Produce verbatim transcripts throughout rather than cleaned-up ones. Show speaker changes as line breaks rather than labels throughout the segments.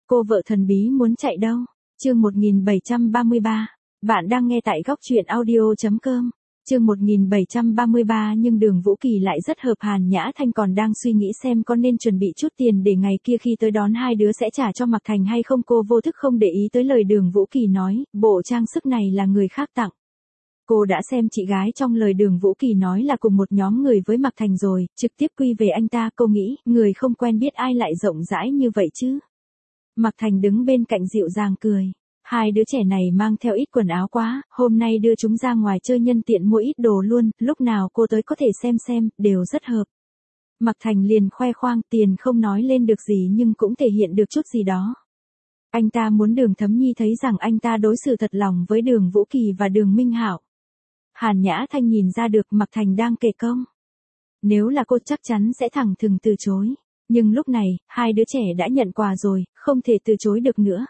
Cô vợ thần bí muốn chạy đâu? Chương một nghìn bảy trăm ba mươi ba. Bạn đang nghe tại góc truyện audio chấm com. Chương một nghìn bảy trăm ba mươi ba nhưng Đường Vũ Kỳ lại rất hợp Hàn Nhã Thanh còn đang suy nghĩ xem có nên chuẩn bị chút tiền để ngày kia khi tới đón hai đứa sẽ trả cho Mạc Thành hay không. Cô vô thức không để ý tới lời Đường Vũ Kỳ nói, bộ trang sức này là người khác tặng. Cô đã xem chị gái trong lời Đường Vũ Kỳ nói là cùng một nhóm người với Mạc Thành rồi, trực tiếp quy về anh ta. Cô nghĩ, người không quen biết ai lại rộng rãi như vậy chứ. Mạc Thành đứng bên cạnh dịu dàng cười. Hai đứa trẻ này mang theo ít quần áo quá, hôm nay đưa chúng ra ngoài chơi nhân tiện mua ít đồ luôn, lúc nào cô tới có thể xem xem, đều rất hợp. Mạc Thành liền khoe khoang, tiền không nói lên được gì nhưng cũng thể hiện được chút gì đó. Anh ta muốn Đường Thấm Nhi thấy rằng anh ta đối xử thật lòng với Đường Vũ Kỳ và Đường Minh Hạo. Hàn Nhã Thanh nhìn ra được Mạc Thành đang kể công. Nếu là cô chắc chắn sẽ thẳng thừng từ chối. Nhưng lúc này, hai đứa trẻ đã nhận quà rồi, không thể từ chối được nữa.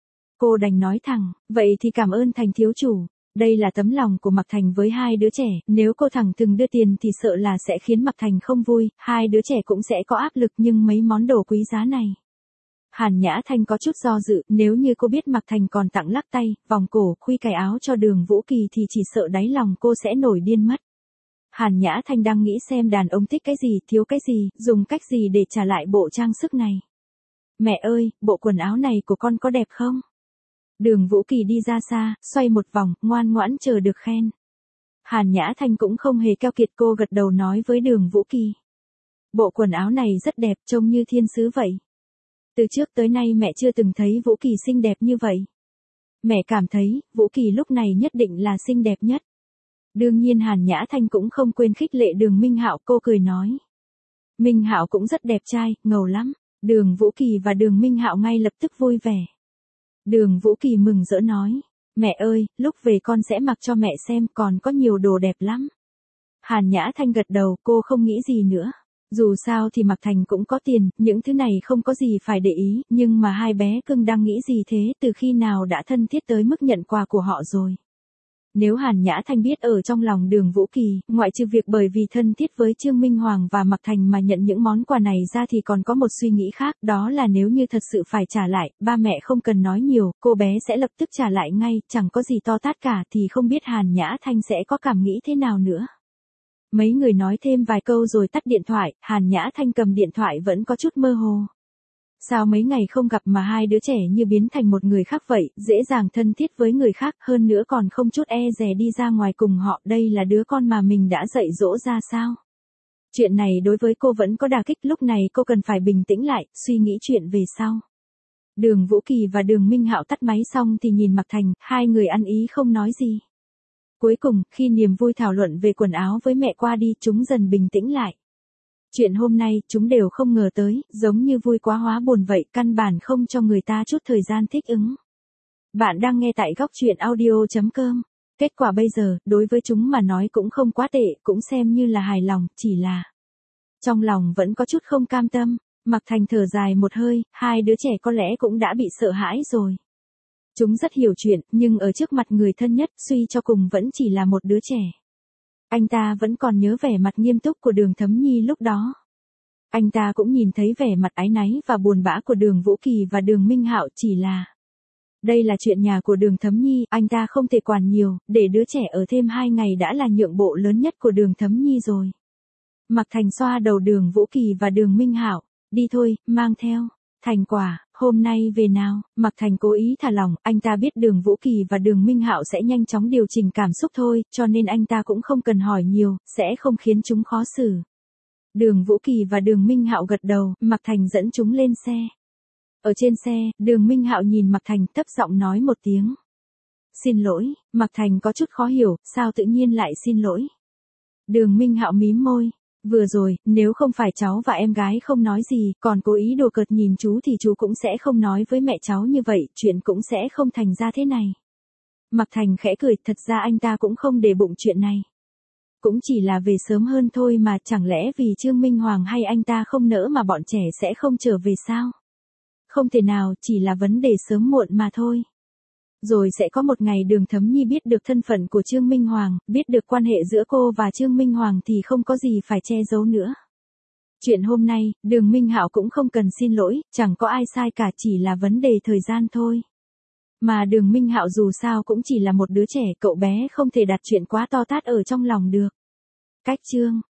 Cô đành nói thẳng, vậy thì cảm ơn Thành thiếu chủ. Đây là tấm lòng của Mạc Thành với hai đứa trẻ, nếu cô thẳng thừng đưa tiền thì sợ là sẽ khiến Mạc Thành không vui, hai đứa trẻ cũng sẽ có áp lực nhưng mấy món đồ quý giá này. Hàn Nhã Thanh có chút do dự, nếu như cô biết Mạc Thành còn tặng lắc tay, vòng cổ, khuy cài áo cho Đường Vũ Kỳ thì chỉ sợ đáy lòng cô sẽ nổi điên mất. Hàn Nhã Thanh đang nghĩ xem đàn ông thích cái gì, thiếu cái gì, dùng cách gì để trả lại bộ trang sức này. Mẹ ơi, bộ quần áo này của con có đẹp không? Đường Vũ Kỳ đi ra xa, xoay một vòng, ngoan ngoãn chờ được khen. Hàn Nhã Thanh cũng không hề keo kiệt, cô gật đầu nói với Đường Vũ Kỳ. Bộ quần áo này rất đẹp, trông như thiên sứ vậy. Từ trước tới nay mẹ chưa từng thấy Vũ Kỳ xinh đẹp như vậy. Mẹ cảm thấy, Vũ Kỳ lúc này nhất định là xinh đẹp nhất. Đương nhiên Hàn Nhã Thanh cũng không quên khích lệ Đường Minh Hạo, cô cười nói. Minh Hạo cũng rất đẹp trai, ngầu lắm. Đường Vũ Kỳ và Đường Minh Hạo ngay lập tức vui vẻ. Đường Vũ Kỳ mừng rỡ nói, mẹ ơi, lúc về con sẽ mặc cho mẹ xem, còn có nhiều đồ đẹp lắm. Hàn Nhã Thanh gật đầu, cô không nghĩ gì nữa. Dù sao thì Mạc Thành cũng có tiền, những thứ này không có gì phải để ý, nhưng mà hai bé cưng đang nghĩ gì thế, từ khi nào đã thân thiết tới mức nhận quà của họ rồi. Nếu Hàn Nhã Thanh biết ở trong lòng Đường Vũ Kỳ, ngoại trừ việc bởi vì thân thiết với Trương Minh Hoàng và Mạc Thành mà nhận những món quà này ra thì còn có một suy nghĩ khác, đó là nếu như thật sự phải trả lại, ba mẹ không cần nói nhiều, cô bé sẽ lập tức trả lại ngay, chẳng có gì to tát cả, thì không biết Hàn Nhã Thanh sẽ có cảm nghĩ thế nào nữa. Mấy người nói thêm vài câu rồi tắt điện thoại, Hàn Nhã Thanh cầm điện thoại vẫn có chút mơ hồ. Sao mấy ngày không gặp mà hai đứa trẻ như biến thành một người khác vậy, dễ dàng thân thiết với người khác, hơn nữa còn không chút e dè đi ra ngoài cùng họ, đây là đứa con mà mình đã dạy dỗ ra sao? Chuyện này đối với cô vẫn có đả kích, lúc này cô cần phải bình tĩnh lại, suy nghĩ chuyện về sau. Đường Vũ Kỳ và Đường Minh Hạo tắt máy xong thì nhìn Mạc Thành, hai người ăn ý không nói gì. Cuối cùng, khi niềm vui thảo luận về quần áo với mẹ qua đi, chúng dần bình tĩnh lại. Chuyện hôm nay, chúng đều không ngờ tới, giống như vui quá hóa buồn vậy, căn bản không cho người ta chút thời gian thích ứng. Bạn đang nghe tại góc truyện audio chấm com. Kết quả bây giờ, đối với chúng mà nói cũng không quá tệ, cũng xem như là hài lòng, chỉ là trong lòng vẫn có chút không cam tâm. Mạc Thành thở dài một hơi, hai đứa trẻ có lẽ cũng đã bị sợ hãi rồi. Chúng rất hiểu chuyện, nhưng ở trước mặt người thân nhất, suy cho cùng vẫn chỉ là một đứa trẻ. Anh ta vẫn còn nhớ vẻ mặt nghiêm túc của Đường Thấm Nhi lúc đó. Anh ta cũng nhìn thấy vẻ mặt áy náy và buồn bã của Đường Vũ Kỳ và Đường Minh Hạo, chỉ là đây là chuyện nhà của Đường Thấm Nhi, anh ta không thể quản nhiều, để đứa trẻ ở thêm hai ngày đã là nhượng bộ lớn nhất của Đường Thấm Nhi rồi. Mạc Thành xoa đầu Đường Vũ Kỳ và Đường Minh Hạo, đi thôi, mang theo thành quả, hôm nay về nào. Mạc Thành cố ý thả lỏng, anh ta biết Đường Vũ Kỳ và Đường Minh Hạo sẽ nhanh chóng điều chỉnh cảm xúc thôi, cho nên anh ta cũng không cần hỏi nhiều, sẽ không khiến chúng khó xử. Đường Vũ Kỳ và Đường Minh Hạo gật đầu, Mạc Thành dẫn chúng lên xe. Ở trên xe, Đường Minh Hạo nhìn Mạc Thành, thấp giọng nói một tiếng. Xin lỗi. Mạc Thành có chút khó hiểu, sao tự nhiên lại xin lỗi. Đường Minh Hạo mím môi. Vừa rồi, nếu không phải cháu và em gái không nói gì, còn cố ý đùa cợt nhìn chú thì chú cũng sẽ không nói với mẹ cháu như vậy, chuyện cũng sẽ không thành ra thế này. Mạc Thành khẽ cười, thật ra anh ta cũng không để bụng chuyện này. Cũng chỉ là về sớm hơn thôi mà, chẳng lẽ vì Trương Minh Hoàng hay anh ta không nỡ mà bọn trẻ sẽ không trở về sao? Không thể nào, chỉ là vấn đề sớm muộn mà thôi. Rồi sẽ có một ngày Đường Thấm Nhi biết được thân phận của Trương Minh Hoàng, biết được quan hệ giữa cô và Trương Minh Hoàng thì không có gì phải che giấu nữa. Chuyện hôm nay, Đường Minh Hạo cũng không cần xin lỗi, chẳng có ai sai cả, chỉ là vấn đề thời gian thôi. Mà Đường Minh Hạo dù sao cũng chỉ là một đứa trẻ, cậu bé không thể đặt chuyện quá to tát ở trong lòng được. Cách chương